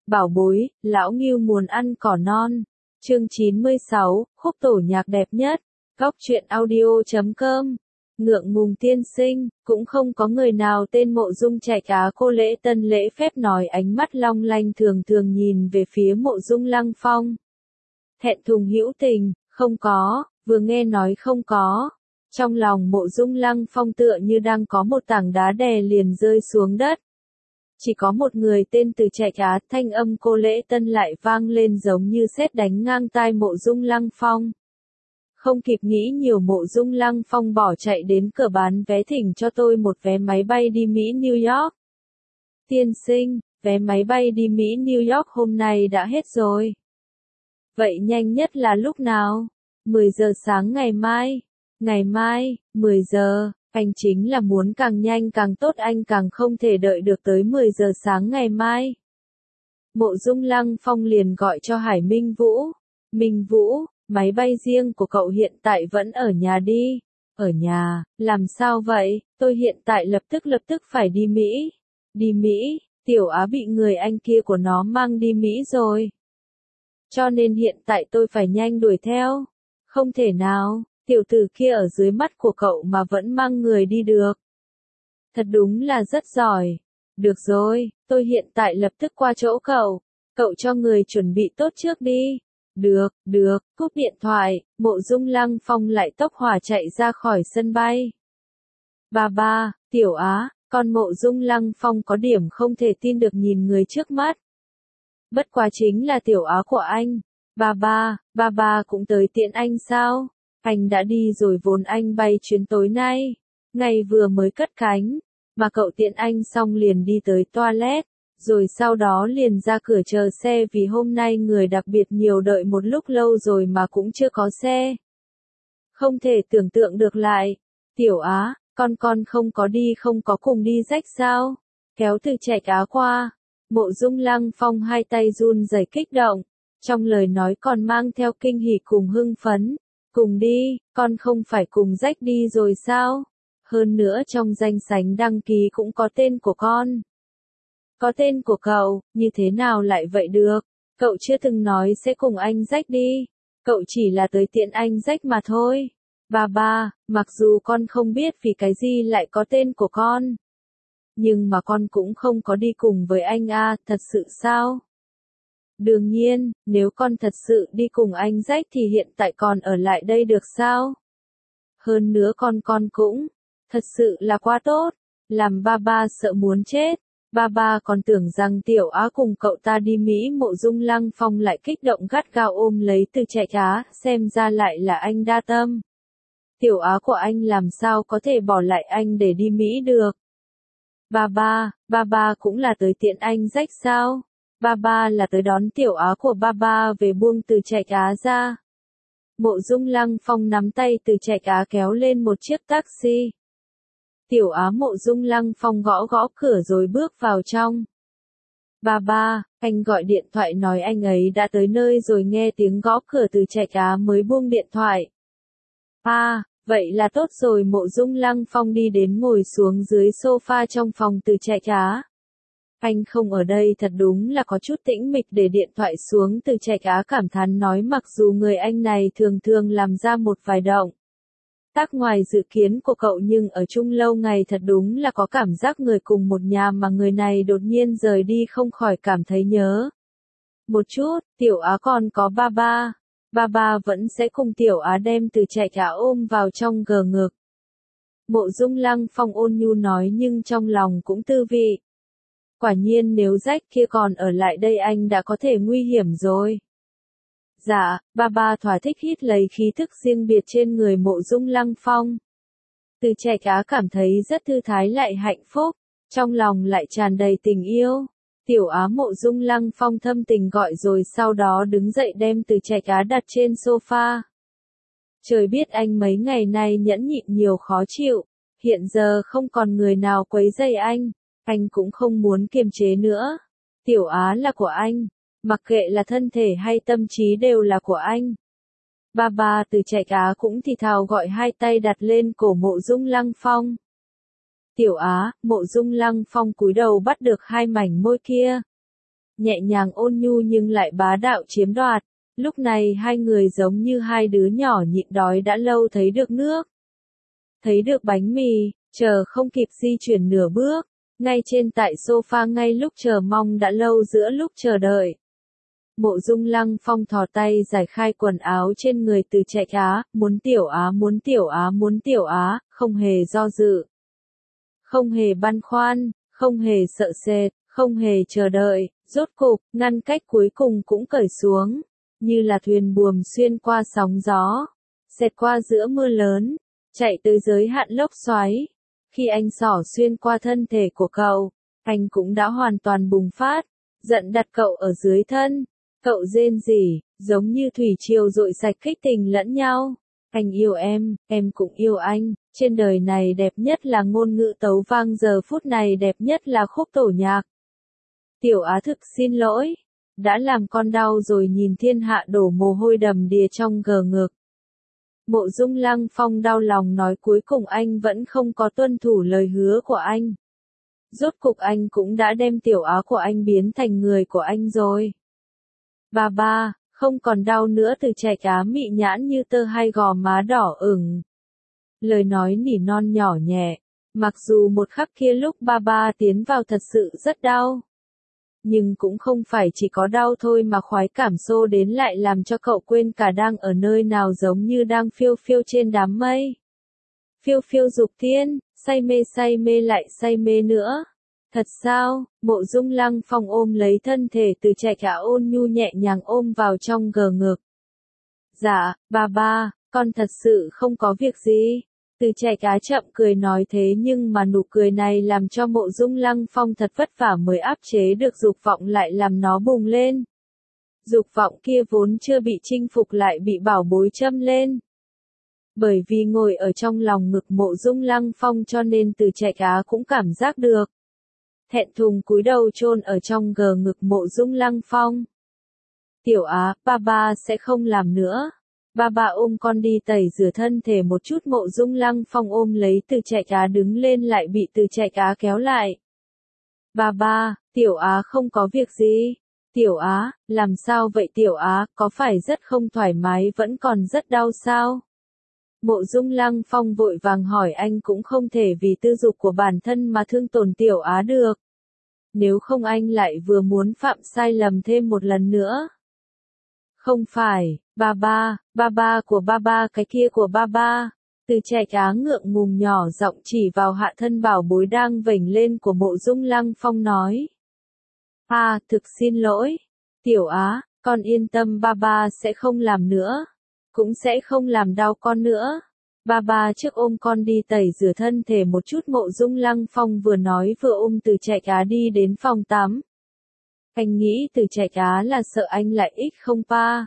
Bảo bối, lão Ngưu muốn ăn cỏ non. Chương 96, khúc tổ nhạc đẹp nhất. Góc truyện audio.com. Ngượng ngùng tiên sinh, cũng không có người nào tên Mộ Dung Trạch Á. Cô Lễ Tân lễ phép nói, ánh mắt long lanh thường thường nhìn về phía Mộ Dung Lăng Phong. Thẹn thùng hữu tình, không có, vừa nghe nói không có. Trong lòng Mộ Dung Lăng Phong tựa như đang có một tảng đá đè liền rơi xuống đất. Chỉ có một người tên Từ Trạch Á, thanh âm cô Lễ Tân lại vang lên giống như sét đánh ngang tai Mộ Dung Lăng Phong. Không kịp nghĩ nhiều, Mộ Dung Lăng Phong bỏ chạy đến cửa bán vé, thỉnh cho tôi một vé máy bay đi Mỹ New York. Tiên sinh, vé máy bay đi Mỹ New York hôm nay đã hết rồi. Vậy nhanh nhất là lúc nào? 10 giờ sáng ngày mai. Ngày mai, 10 giờ, anh chính là muốn càng nhanh càng tốt, anh càng không thể đợi được tới 10 giờ sáng ngày mai. Mộ Dung Lăng Phong liền gọi cho Hải Minh Vũ. Minh Vũ, máy bay riêng của cậu hiện tại vẫn ở nhà đi. Ở nhà, làm sao vậy? Tôi hiện tại lập tức phải đi Mỹ. Đi Mỹ, Tiểu Á bị người anh kia của nó mang đi Mỹ rồi. Cho nên hiện tại tôi phải nhanh đuổi theo. Không thể nào, tiểu tử kia ở dưới mắt của cậu mà vẫn mang người đi được. Thật đúng là rất giỏi. Được rồi, tôi hiện tại lập tức qua chỗ cậu. Cậu cho người chuẩn bị tốt trước đi. Được, cúp điện thoại, Mộ Dung Lăng Phong lại tốc hỏa chạy ra khỏi sân bay. Ba, Tiểu Á, con Mộ Dung Lăng Phong có điểm không thể tin được nhìn người trước mắt. Bất quá chính là Tiểu Á của anh. Ba cũng tới tiễn anh sao? Anh đã đi rồi, vốn anh bay chuyến tối nay. Ngày vừa mới cất cánh, mà cậu tiễn anh xong liền đi tới toilet, rồi sau đó liền ra cửa chờ xe, vì hôm nay người đặc biệt nhiều, đợi một lúc lâu rồi mà cũng chưa có xe. Không thể tưởng tượng được lại. Tiểu Á, con không có đi, không có cùng đi rách sao? Kéo Từ Trạch Á qua. Mộ Dung Lăng Phong hai tay run rẩy kích động, trong lời nói còn mang theo kinh hỉ cùng hưng phấn. Cùng đi, con không phải cùng rách đi rồi sao? Hơn nữa trong danh sách đăng ký cũng có tên của con. Có tên của cậu, như thế nào lại vậy được? Cậu chưa từng nói sẽ cùng anh rách đi. Cậu chỉ là tới tiện anh rách mà thôi. Ba, mặc dù con không biết vì cái gì lại có tên của con. Nhưng mà con cũng không có đi cùng với anh à, thật sự sao? Đương nhiên, nếu con thật sự đi cùng anh rách thì hiện tại còn ở lại đây được sao? Hơn nữa con cũng, thật sự là quá tốt, làm ba sợ muốn chết. Ba còn tưởng rằng Tiểu Á cùng cậu ta đi Mỹ. Mộ Dung Lăng Phong lại kích động gắt gao ôm lấy Từ Trạch Á, xem ra lại là anh đa tâm. Tiểu Á của anh làm sao có thể bỏ lại anh để đi Mỹ được? Ba cũng là tới tiện anh rách sao? Ba là tới đón Tiểu Á của ba về, buông Từ Trạch Á ra. Mộ Dung Lăng Phong nắm tay Từ Trạch Á kéo lên một chiếc taxi. Tiểu Á, Mộ Dung Lăng Phong gõ cửa rồi bước vào trong. Ba, anh gọi điện thoại nói anh ấy đã tới nơi rồi. Nghe tiếng gõ cửa, Từ Trạch Á mới buông điện thoại. Vậy là tốt rồi. Mộ Dung Lăng Phong đi đến ngồi xuống dưới sofa trong phòng Từ Trạch Á. Anh không ở đây thật đúng là có chút tĩnh mịch. Để điện thoại xuống, Từ Trạch Á cảm thán nói, mặc dù người anh này thường làm ra một vài động tác ngoài dự kiến của cậu, nhưng ở chung lâu ngày thật đúng là có cảm giác người cùng một nhà, mà người này đột nhiên rời đi không khỏi cảm thấy nhớ một chút. Tiểu Á còn có ba vẫn sẽ cùng Tiểu Á đem Từ Trạch Á ôm vào trong gờ ngực. Mộ Dung Lăng Phong ôn nhu nói, nhưng trong lòng cũng tư vị. Quả nhiên nếu rách kia còn ở lại đây anh đã có thể nguy hiểm rồi. Dạ, ba thỏa thích hít lấy khí thức riêng biệt trên người Mộ Dung Lăng Phong. Từ Trạch Á cảm thấy rất thư thái lại hạnh phúc, trong lòng lại tràn đầy tình yêu. Tiểu Á, Mộ Dung Lăng Phong thâm tình gọi rồi sau đó đứng dậy đem Từ Trạch Á đặt trên sofa. Trời biết anh mấy ngày nay nhẫn nhịn nhiều khó chịu, hiện giờ không còn người nào quấy rầy anh cũng không muốn kiềm chế nữa. Tiểu Á là của anh, mặc kệ là thân thể hay tâm trí đều là của anh. Ba, Từ Trạch Á cũng thì thào gọi, hai tay đặt lên cổ Mộ Dung Lăng Phong. Tiểu Á, Mộ Dung Lăng Phong cúi đầu bắt được hai mảnh môi kia. nhẹ nhàng ôn nhu nhưng lại bá đạo chiếm đoạt. Lúc này hai người giống như hai đứa nhỏ nhịn đói đã lâu thấy được nước, thấy được bánh mì, chờ không kịp di chuyển nửa bước, ngay trên tại sofa ngay lúc chờ mong đã lâu giữa lúc chờ đợi. Mộ Dung Lăng Phong thò tay giải khai quần áo trên người từ Trạch Á, muốn Tiểu Á, muốn Tiểu Á, muốn Tiểu Á, không hề do dự, không hề băn khoăn, không hề sợ sệt, không hề chờ đợi, rốt cục, ngăn cách cuối cùng cũng cởi xuống, như là thuyền buồm xuyên qua sóng gió, xẹt qua giữa mưa lớn, chạy tới giới hạn lốc xoáy. Khi anh xỏ xuyên qua thân thể của cậu, anh cũng đã hoàn toàn bùng phát, giận đặt cậu ở dưới thân. Cậu rên rỉ, giống như thủy triều dội sạch kích tình lẫn nhau. Anh yêu em cũng yêu anh, trên đời này đẹp nhất là ngôn ngữ tấu vang, giờ phút này đẹp nhất là khúc tổ nhạc. Tiểu Á thực xin lỗi, đã làm con đau rồi, nhìn thiên hạ đổ mồ hôi đầm đìa trong gờ ngực. Mộ Dung Lăng Phong đau lòng nói cuối cùng anh vẫn không có tuân thủ lời hứa của anh. Rốt cục anh cũng đã đem Tiểu Á của anh biến thành người của anh rồi. Ba, không còn đau nữa, từ Trạch Á mị nhãn như tơ, hai gò má đỏ ửng. Lời nói nỉ non nhỏ nhẹ, mặc dù một khắc kia lúc ba tiến vào thật sự rất đau. Nhưng cũng không phải chỉ có đau thôi mà khoái cảm xô đến lại làm cho cậu quên cả đang ở nơi nào, giống như đang phiêu phiêu trên đám mây. Phiêu phiêu dục tiên, say mê lại say mê nữa. Thật sao? Mộ Dung Lăng Phong ôm lấy thân thể từ Trạch Á, ôn nhu nhẹ nhàng ôm vào trong gờ ngực. Dạ, ba, con thật sự không có việc gì. Từ Trạch Á chậm cười nói, thế nhưng mà nụ cười này làm cho Mộ Dung Lăng Phong thật vất vả mới áp chế được dục vọng lại làm nó bùng lên. Dục vọng kia vốn chưa bị chinh phục lại bị bảo bối châm lên. Bởi vì ngồi ở trong lòng ngực Mộ Dung Lăng Phong cho nên từ Trạch Á cũng cảm giác được. Thẹn thùng cúi đầu chôn ở trong gờ ngực Mộ Dung Lăng Phong. Tiểu Á, ba sẽ không làm nữa. Ba ôm con đi tẩy rửa thân thể một chút. Mộ Dung Lăng Phong ôm lấy từ Trạch Á đứng lên lại bị từ Trạch Á kéo lại. Ba, Tiểu Á không có việc gì. Tiểu Á, làm sao vậy Tiểu Á, có phải rất không thoải mái, vẫn còn rất đau sao? Mộ Dung Lăng Phong vội vàng hỏi, anh cũng không thể vì tư dục của bản thân mà thương tổn Tiểu Á được. Nếu không anh lại vừa muốn phạm sai lầm thêm một lần nữa. Không phải, ba của ba, cái kia của ba. Từ Trạch Á ngượng ngùng nhỏ giọng chỉ vào hạ thân bảo bối đang vểnh lên của Mộ Dung Lăng Phong nói. Thực xin lỗi. Tiểu Á, con yên tâm, ba sẽ không làm nữa. Cũng sẽ không làm đau con nữa. Ba trước ôm con đi tẩy rửa thân thể một chút. Mộ Dung Lăng Phong vừa nói vừa ôm từ Trạch Á đi đến phòng tắm. Anh nghĩ từ Trạch Á là sợ anh lại ích không pa.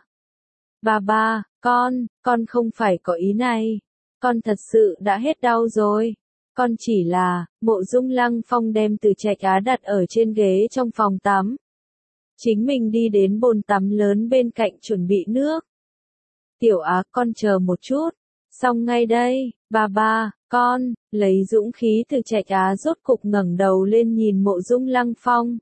Ba, con không phải có ý này. Con thật sự đã hết đau rồi. Con chỉ là, Mộ Dung Lăng Phong đem từ Trạch Á đặt ở trên ghế trong phòng tắm. Chính mình đi đến bồn tắm lớn bên cạnh chuẩn bị nước. Tiểu Á, con chờ một chút. Xong ngay đây, ba, con, lấy dũng khí. Từ Trạch Á rốt cục ngẩng đầu lên nhìn Mộ Dung Lăng Phong.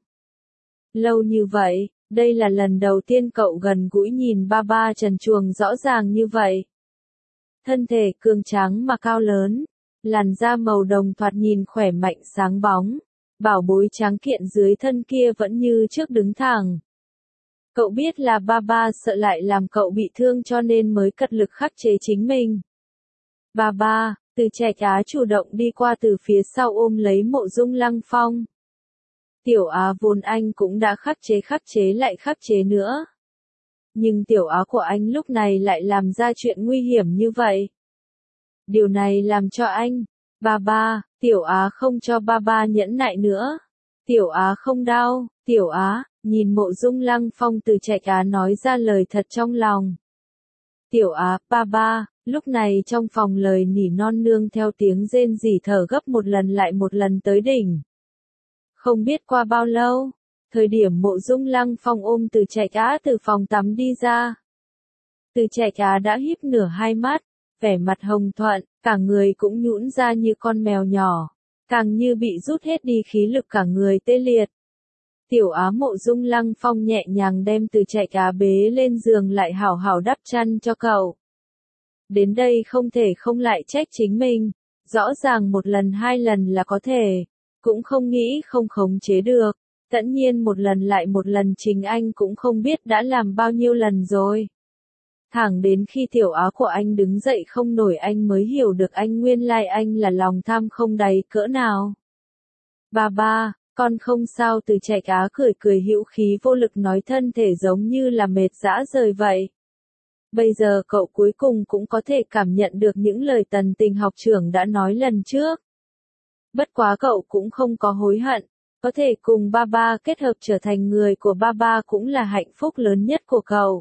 Lâu như vậy, đây là lần đầu tiên cậu gần gũi nhìn ba trần truồng rõ ràng như vậy. Thân thể cường tráng mà cao lớn, làn da màu đồng thoạt nhìn khỏe mạnh sáng bóng, bảo bối tráng kiện dưới thân kia vẫn như trước đứng thẳng. Cậu biết là ba sợ lại làm cậu bị thương cho nên mới cật lực khắc chế chính mình. Ba, từ Trạch Á chủ động đi qua từ phía sau ôm lấy Mộ Dung Lăng Phong. Tiểu Á vốn anh cũng đã khắc chế lại khắc chế nữa. Nhưng Tiểu Á của anh lúc này lại làm ra chuyện nguy hiểm như vậy. Điều này làm cho anh, ba, Tiểu Á không cho ba nhẫn nại nữa. Tiểu Á không đau, Tiểu Á, nhìn Mộ Dung Lăng Phong. Từ Trạch Á nói ra lời thật trong lòng. Tiểu Á, ba, lúc này trong phòng lời nỉ non nương theo tiếng rên rỉ thở gấp một lần lại một lần tới đỉnh. Không biết qua bao lâu, thời điểm Mộ Dung Lăng Phong ôm từ Trạch Á từ phòng tắm đi ra. Từ Trạch Á đã híp nửa hai mắt, vẻ mặt hồng thuận, cả người cũng nhũn ra như con mèo nhỏ, càng như bị rút hết đi khí lực, cả người tê liệt. Tiểu Á Mộ Dung Lăng Phong nhẹ nhàng đem Từ Trạch Á bế lên giường lại hảo hảo đắp chăn cho cậu. Đến đây không thể không lại trách chính mình, rõ ràng một lần hai lần là có thể, cũng không nghĩ không khống chế được, tất nhiên một lần lại một lần chính anh cũng không biết đã làm bao nhiêu lần rồi. Thẳng đến khi Tiểu Á của anh đứng dậy không nổi anh mới hiểu được anh nguyên lai anh là lòng tham không đáy cỡ nào. Ba, con không sao. Từ Trạch Á cười cười hữu khí vô lực nói thân thể giống như là mệt rã rời vậy. Bây giờ cậu cuối cùng cũng có thể cảm nhận được những lời Tần Tình học trưởng đã nói lần trước. Bất quá cậu cũng không có hối hận, có thể cùng ba kết hợp trở thành người của ba cũng là hạnh phúc lớn nhất của cậu.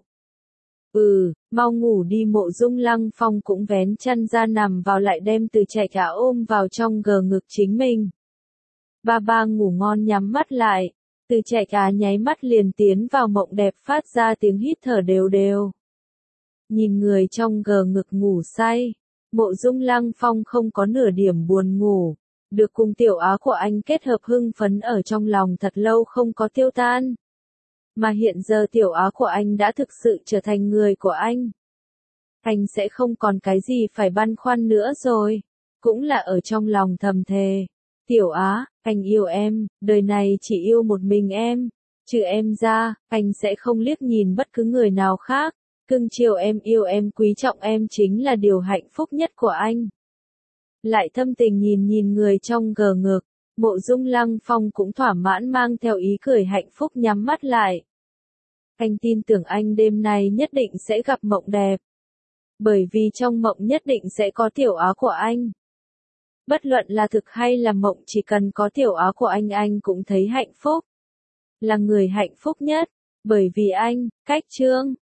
Mau ngủ đi. Mộ Dung Lăng Phong cũng vén chăn ra nằm vào lại đem Từ Trạch Á ôm vào trong gờ ngực chính mình. Ba ngủ ngon. Nhắm mắt lại, Từ Trạch Á nháy mắt liền tiến vào mộng đẹp phát ra tiếng hít thở đều đều. Nhìn người trong gờ ngực ngủ say, Mộ Dung Lăng Phong không có nửa điểm buồn ngủ, được cùng Tiểu Á của anh kết hợp hưng phấn ở trong lòng thật lâu không có tiêu tan. Mà hiện giờ Tiểu Á của anh đã thực sự trở thành người của anh. Anh sẽ không còn cái gì phải băn khoăn nữa rồi, cũng là ở trong lòng thầm thề. Tiểu Á, anh yêu em, đời này chỉ yêu một mình em, trừ em ra, anh sẽ không liếc nhìn bất cứ người nào khác. Cưng chiều em, yêu em, quý trọng em chính là điều hạnh phúc nhất của anh. Lại thâm tình nhìn người trong gờ ngực, Mộ Dung Lăng Phong cũng thỏa mãn mang theo ý cười hạnh phúc nhắm mắt lại. Anh tin tưởng anh đêm nay nhất định sẽ gặp mộng đẹp. Bởi vì trong mộng nhất định sẽ có Tiểu Á của anh. Bất luận là thực hay là mộng chỉ cần có Tiểu Á của anh cũng thấy hạnh phúc. Là người hạnh phúc nhất, bởi vì anh, cách chương.